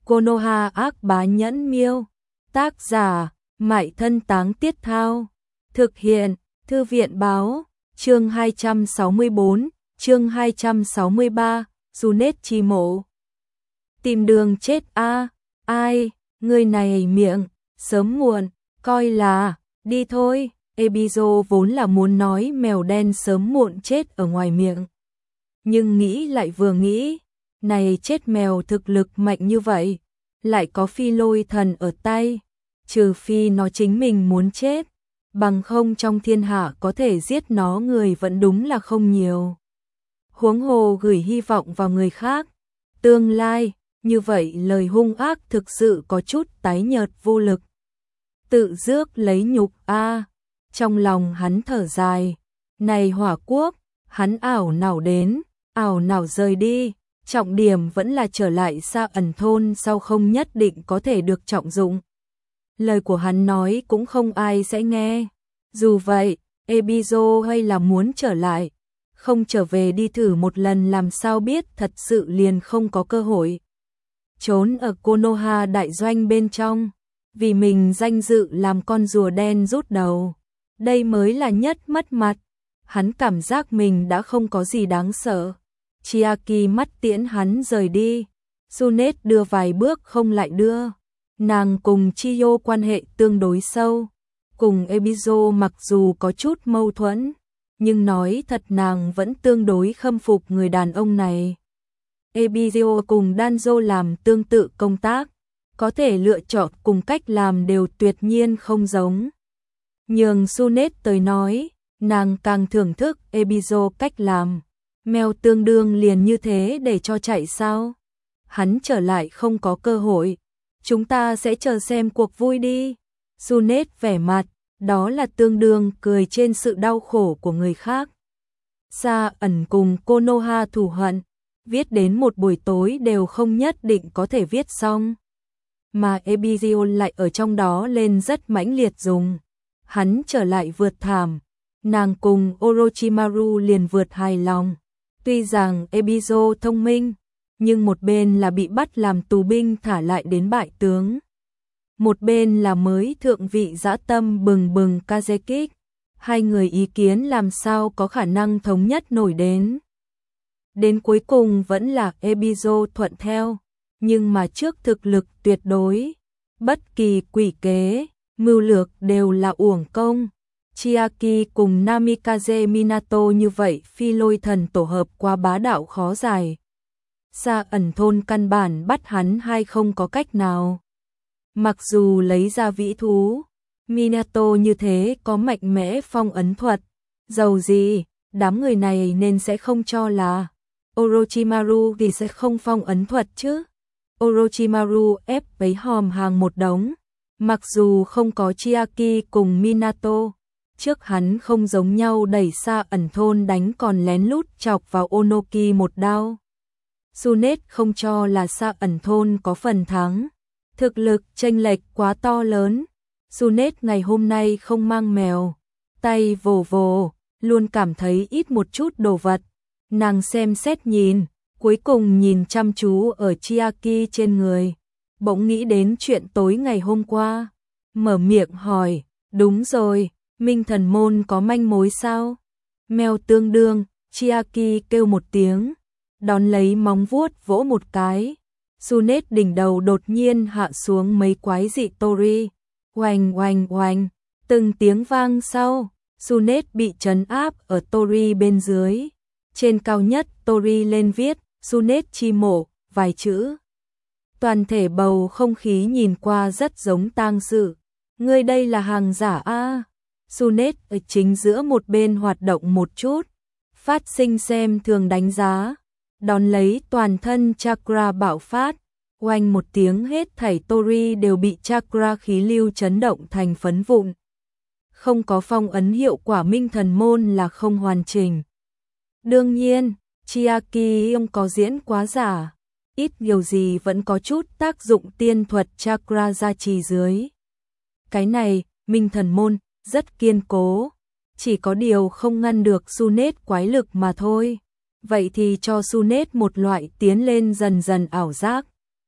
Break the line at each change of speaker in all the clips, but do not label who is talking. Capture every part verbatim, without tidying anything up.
Konoha ác bá nhẫn miêu. Tác giả, Mại Thân Táng Tiết Thao. Thực hiện, Thư viện báo, chương hai trăm sáu mươi tư, chương hai trăm sáu mươi ba, Junet chi mộ. Tìm đường chết a, ai, người này miệng, sớm muộn, coi là, đi thôi. Ebizo vốn là muốn nói mèo đen sớm muộn chết ở ngoài miệng. Nhưng nghĩ lại vừa nghĩ, này chết mèo thực lực mạnh như vậy, lại có phi lôi thần ở tay, trừ phi nó chính mình muốn chết, bằng không trong thiên hạ có thể giết nó người vẫn đúng là không nhiều. Huống hồ gửi hy vọng vào người khác, tương lai, như vậy lời hung ác thực sự có chút tái nhợt vô lực. Tự rước lấy nhục a. Trong lòng hắn thở dài, này Hỏa Quốc, hắn ảo nào đến, ảo nào rời đi, trọng điểm vẫn là trở lại Sa Ẩn thôn sau không nhất định có thể được trọng dụng. Lời của hắn nói cũng không ai sẽ nghe. Dù vậy, Ebizo hay là muốn trở lại, không trở về đi thử một lần làm sao biết thật sự liền không có cơ hội. Trốn ở Konoha đại doanh bên trong, vì mình danh dự làm con rùa đen rút đầu. Đây mới là nhất mất mặt. Hắn cảm giác mình đã không có gì đáng sợ. Chiaki mắt tiễn hắn rời đi. Junet đưa vài bước không lại đưa. Nàng cùng Chiyo quan hệ tương đối sâu. Cùng Ebizo mặc dù có chút mâu thuẫn, nhưng nói thật nàng vẫn tương đối khâm phục người đàn ông này. Ebizo cùng Danzo làm tương tự công tác, có thể lựa chọn cùng cách làm đều tuyệt nhiên không giống. Nhường Junet tới nói, nàng càng thưởng thức Ebizo cách làm. Mèo tương đương liền như thế để cho chạy sao? Hắn trở lại không có cơ hội. Chúng ta sẽ chờ xem cuộc vui đi. Junet vẻ mặt, đó là tương đương cười trên sự đau khổ của người khác. Sa Ẩn cùng Konoha thù hận, viết đến một buổi tối đều không nhất định có thể viết xong. Mà Ebizo lại ở trong đó lên rất mãnh liệt dùng. Hắn trở lại vượt thảm, nàng cùng Orochimaru liền vượt hài lòng. Tuy rằng Ebizo thông minh, nhưng một bên là bị bắt làm tù binh thả lại đến bại tướng. Một bên là mới thượng vị dã tâm bừng bừng Kazekik. Hai người ý kiến làm sao có khả năng thống nhất nổi đến. Đến cuối cùng vẫn là Ebizo thuận theo, nhưng mà trước thực lực tuyệt đối, bất kỳ quỷ kế, mưu lược đều là uổng công. Chiaki cùng Namikaze Minato như vậy phi lôi thần tổ hợp quá bá đạo khó giải. Sa Ẩn thôn căn bản bắt hắn hay không có cách nào. Mặc dù lấy ra vĩ thú, Minato như thế có mạnh mẽ phong ấn thuật, dầu gì, đám người này nên sẽ không cho là Orochimaru thì sẽ không phong ấn thuật chứ. Orochimaru ép bấy hòm hàng một đống. Mặc dù không có Chiaki cùng Minato, trước hắn không giống nhau đẩy Sa Ẩn thôn đánh còn lén lút chọc vào Onoki một đao. Junet không cho là Sa Ẩn thôn có phần thắng. Thực lực chênh lệch quá to lớn. Junet ngày hôm nay không mang mèo, tay vồ vồ, luôn cảm thấy ít một chút đồ vật. Nàng xem xét nhìn, cuối cùng nhìn chăm chú ở Chiaki trên người. Bỗng nghĩ đến chuyện tối ngày hôm qua, mở miệng hỏi, đúng rồi, Minh Thần Môn có manh mối sao? Mèo tương đương, Chiaki kêu một tiếng, đón lấy móng vuốt vỗ một cái. Junet đỉnh đầu đột nhiên hạ xuống mấy quái dị tori, oanh oanh oanh, từng tiếng vang sau, Junet bị trấn áp ở tori bên dưới. Trên cao nhất tori lên viết, Junet chi mộ, vài chữ. Toàn thể bầu không khí nhìn qua rất giống tang sự. Ngươi đây là hàng giả a. Junet ở chính giữa một bên hoạt động một chút, phát sinh xem thường đánh giá, đón lấy toàn thân chakra bạo phát, oanh một tiếng hết thảy tori đều bị chakra khí lưu chấn động thành phấn vụn. Không có phong ấn hiệu quả Minh Thần Môn là không hoàn chỉnh. Đương nhiên, Chiaki ông có diễn quá giả, ít nhiều gì vẫn có chút tác dụng tiên thuật chakra gia trì dưới. Cái này, Minh Thần Môn, rất kiên cố, chỉ có điều không ngăn được Junet quái lực mà thôi. Vậy thì cho Junet một loại tiến lên dần dần ảo giác.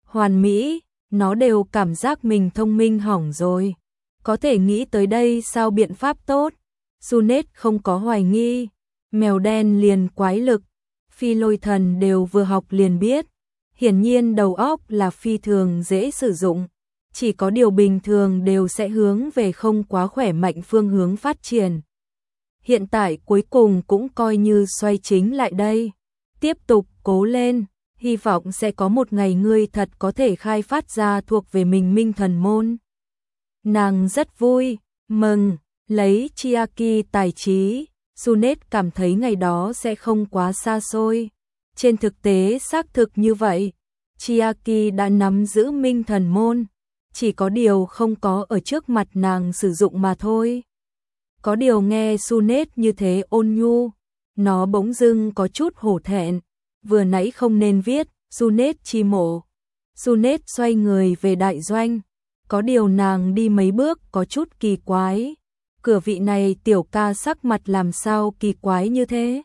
hoàn mỹ, nó đều cảm giác mình thông minh hỏng rồi. Có thể nghĩ tới đây sao biện pháp tốt. Junet không có hoài nghi, mèo đen liền quái lực, Phi Lôi Thần đều vừa học liền biết. Hiển nhiên đầu óc là phi thường dễ sử dụng, chỉ có điều bình thường đều sẽ hướng về không quá khỏe mạnh phương hướng phát triển. Hiện tại cuối cùng cũng coi như xoay chính lại đây. Tiếp tục cố lên, hy vọng sẽ có một ngày ngươi thật có thể khai phát ra thuộc về mình minh thần môn. Nàng rất vui, mừng, lấy Chiaki tài trí, Junet cảm thấy ngày đó sẽ không quá xa xôi. Trên thực tế xác thực như vậy, Chiaki đã nắm giữ minh thần môn, chỉ có điều không có ở trước mặt nàng sử dụng mà thôi. Có điều nghe Junet như thế ôn nhu, nó bỗng dưng có chút hổ thẹn, vừa nãy không nên viết, Junet chi mộ. Junet xoay người về đại doanh, có điều nàng đi mấy bước có chút kỳ quái. Cửa vị này tiểu ca sắc mặt làm sao kỳ quái như thế?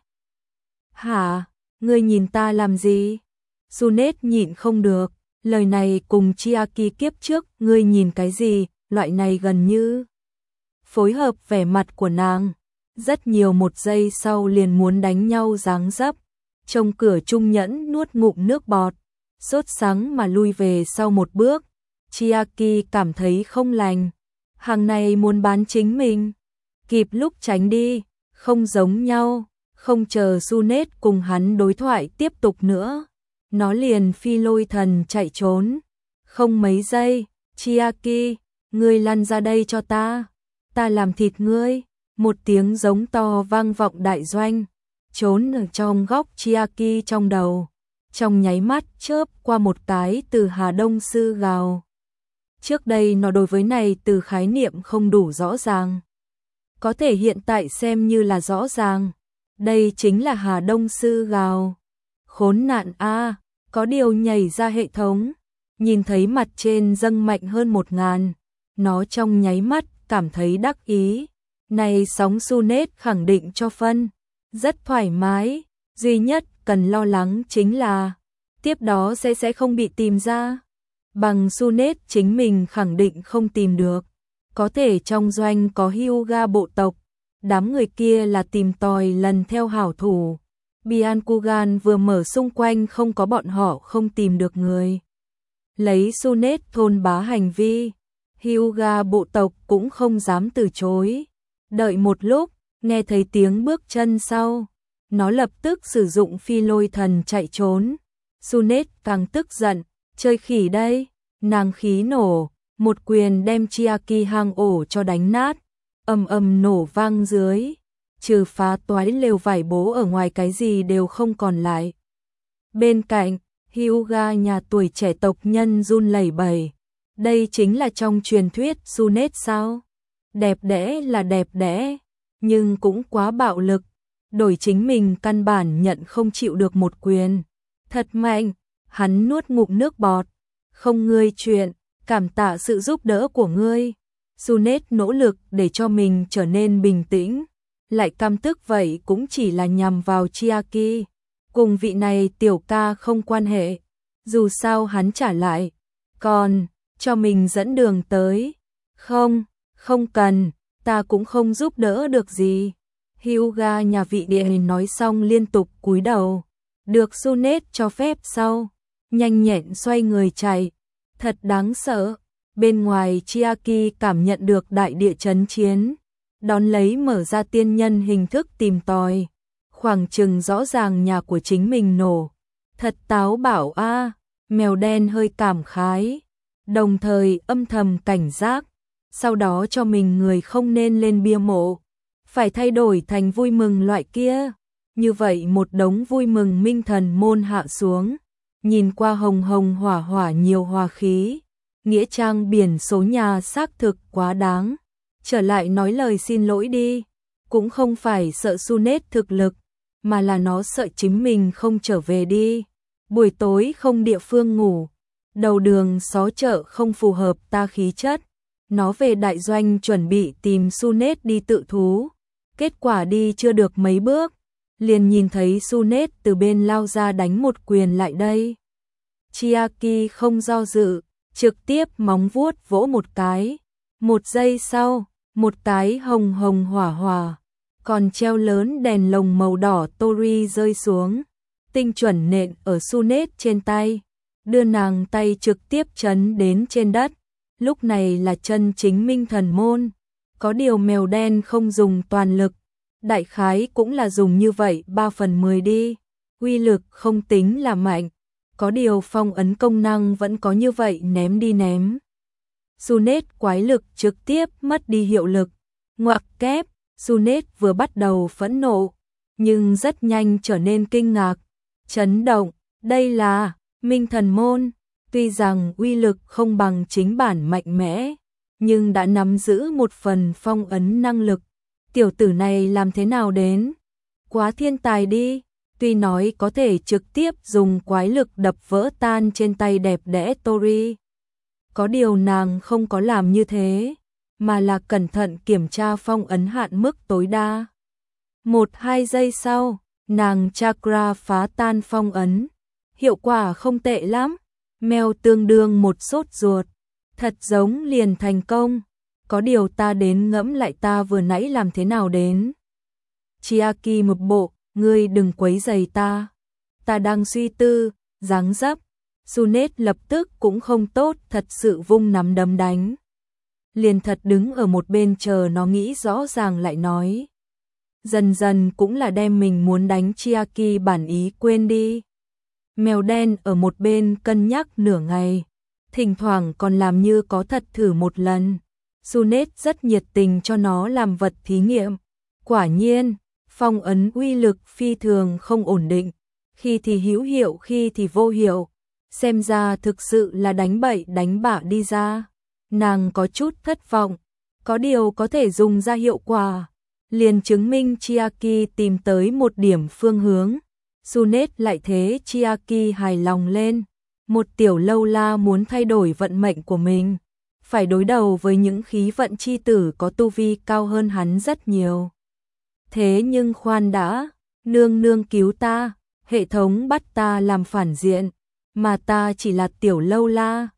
Hả? Ngươi nhìn ta làm gì? Junet nhịn không được, lời này cùng Chiaki kiếp trước, ngươi nhìn cái gì, loại này gần như phối hợp vẻ mặt của nàng. Rất nhiều một giây sau liền muốn đánh nhau dáng dấp. Trông cửa Trung Nhẫn nuốt ngụm nước bọt, sốt sắng mà lui về sau một bước. Chiaki cảm thấy không lành. Hàng này muốn bán chính mình. Kịp lúc tránh đi, không giống nhau. Không chờ Junet cùng hắn đối thoại tiếp tục nữa, nó liền Phi Lôi Thần chạy trốn. Không mấy giây, Chiaki, ngươi lăn ra đây cho ta, ta làm thịt ngươi. Một tiếng giống to vang vọng đại doanh, trốn ở trong góc Chiaki trong đầu. Trong nháy mắt chớp qua một cái từ Hà Đông Sư gào. Trước đây nó đối với này từ khái niệm không đủ rõ ràng, có thể hiện tại xem như là rõ ràng. Đây chính là Hà Đông Sư gào. Khốn nạn a, có điều nhảy ra hệ thống, nhìn thấy mặt trên dâng mạnh hơn một ngàn, nó trong nháy mắt cảm thấy đắc ý. Này sóng Junet khẳng định cho phân, rất thoải mái, duy nhất cần lo lắng chính là tiếp đó sẽ sẽ không bị tìm ra. Bằng Junet chính mình khẳng định không tìm được, có thể trong doanh có Hyuga bộ tộc, đám người kia là tìm tòi lần theo hảo thủ. Byakugan vừa mở xung quanh không có bọn họ không tìm được người. Lấy Junet thôn bá hành vi, Hyuga bộ tộc cũng không dám từ chối. Đợi một lúc, nghe thấy tiếng bước chân sau, nó lập tức sử dụng Phi Lôi Thần chạy trốn. Junet càng tức giận, chơi khỉ đây, nàng khí nổ, một quyền đem Chiaki hang ổ cho đánh nát, ầm ầm nổ vang dưới, trừ phá toái lều vải bố ở ngoài cái gì đều không còn lại. Bên cạnh, Hyuga nhà tuổi trẻ tộc nhân run lẩy bẩy, đây chính là trong truyền thuyết Junet sao? Đẹp đẽ là đẹp đẽ, nhưng cũng quá bạo lực, đổi chính mình căn bản nhận không chịu được một quyền. Thật mạnh, hắn nuốt ngụm nước bọt, không ngươi chuyện, cảm tạ sự giúp đỡ của ngươi. Junet nỗ lực để cho mình trở nên bình tĩnh, lại căm tức vậy cũng chỉ là nhằm vào Chiaki, cùng vị này tiểu ca không quan hệ, dù sao hắn trả lại, còn cho mình dẫn đường tới. Không, không cần, ta cũng không giúp đỡ được gì. Hyuga nhà vị địa nói xong liên tục cúi đầu, được Junet cho phép sau, nhanh nhẹn xoay người chạy, thật đáng sợ. Bên ngoài Chiaki cảm nhận được đại địa chấn chiến, đón lấy mở ra tiên nhân hình thức tìm tòi, khoảng chừng rõ ràng nhà của chính mình nổ. Thật táo bạo a, mèo đen hơi cảm khái, đồng thời âm thầm cảnh giác, sau đó cho mình người không nên lên bia mộ, phải thay đổi thành vui mừng loại kia. Như vậy một đống vui mừng minh thần môn hạ xuống, nhìn qua hồng hồng hỏa hỏa nhiều hòa khí. Nghĩa trang biển số nhà xác thực quá đáng. Trở lại nói lời xin lỗi đi. Cũng không phải sợ Junet thực lực, mà là nó sợ chính mình không trở về đi. Buổi tối không địa phương ngủ, đầu đường xó chợ không phù hợp ta khí chất. Nó về đại doanh chuẩn bị tìm Junet đi tự thú. Kết quả đi chưa được mấy bước, liền nhìn thấy Junet từ bên lao ra đánh một quyền lại đây. Chiaki không do dự, trực tiếp móng vuốt vỗ một cái. Một giây sau, một cái hồng hồng hỏa hỏa, còn treo lớn đèn lồng màu đỏ Tori rơi xuống, tinh chuẩn nện ở Sunet trên tay, đưa nàng tay trực tiếp chấn đến trên đất. Lúc này là chân chính minh thần môn, có điều mèo đen không dùng toàn lực, đại khái cũng là dùng như vậy ba phần mười đi, uy lực không tính là mạnh, có điều phong ấn công năng vẫn có như vậy ném đi ném. Sunet quái lực trực tiếp mất đi hiệu lực, ngoặc kép, Sunet vừa bắt đầu phẫn nộ, nhưng rất nhanh trở nên kinh ngạc, chấn động, đây là minh thần môn, tuy rằng uy lực không bằng chính bản mạnh mẽ, nhưng đã nắm giữ một phần phong ấn năng lực, tiểu tử này làm thế nào đến? Quá thiên tài đi, tuy nói có thể trực tiếp dùng quái lực đập vỡ tan trên tay đẹp đẽ Tori. Có điều nàng không có làm như thế, mà là cẩn thận kiểm tra phong ấn hạn mức tối đa. Một hai giây sau, nàng chakra phá tan phong ấn, hiệu quả không tệ lắm, mèo tương đương một sốt ruột, thật giống liền thành công, có điều ta đến ngẫm lại ta vừa nãy làm thế nào đến. Chiaki một bộ, ngươi đừng quấy rầy ta, ta đang suy tư, dáng dấp. Sunet lập tức cũng không tốt, thật sự vung nắm đấm đánh. Liền thật đứng ở một bên chờ nó nghĩ rõ ràng lại nói. Dần dần cũng là đem mình muốn đánh Chiaki bản ý quên đi. Mèo đen ở một bên cân nhắc nửa ngày, thỉnh thoảng còn làm như có thật thử một lần. Sunet rất nhiệt tình cho nó làm vật thí nghiệm. Quả nhiên, phong ấn uy lực phi thường không ổn định, khi thì hữu hiệu khi thì vô hiệu. Xem ra thực sự là đánh bậy đánh bạ đi ra. Nàng có chút thất vọng, có điều có thể dùng ra hiệu quả, liền chứng minh Chiaki tìm tới một điểm phương hướng. Sunet lại thế Chiaki hài lòng lên, một tiểu lâu la muốn thay đổi vận mệnh của mình, phải đối đầu với những khí vận chi tử có tu vi cao hơn hắn rất nhiều. Thế nhưng khoan đã, nương nương cứu ta, hệ thống bắt ta làm phản diện, mà ta chỉ là tiểu lâu la,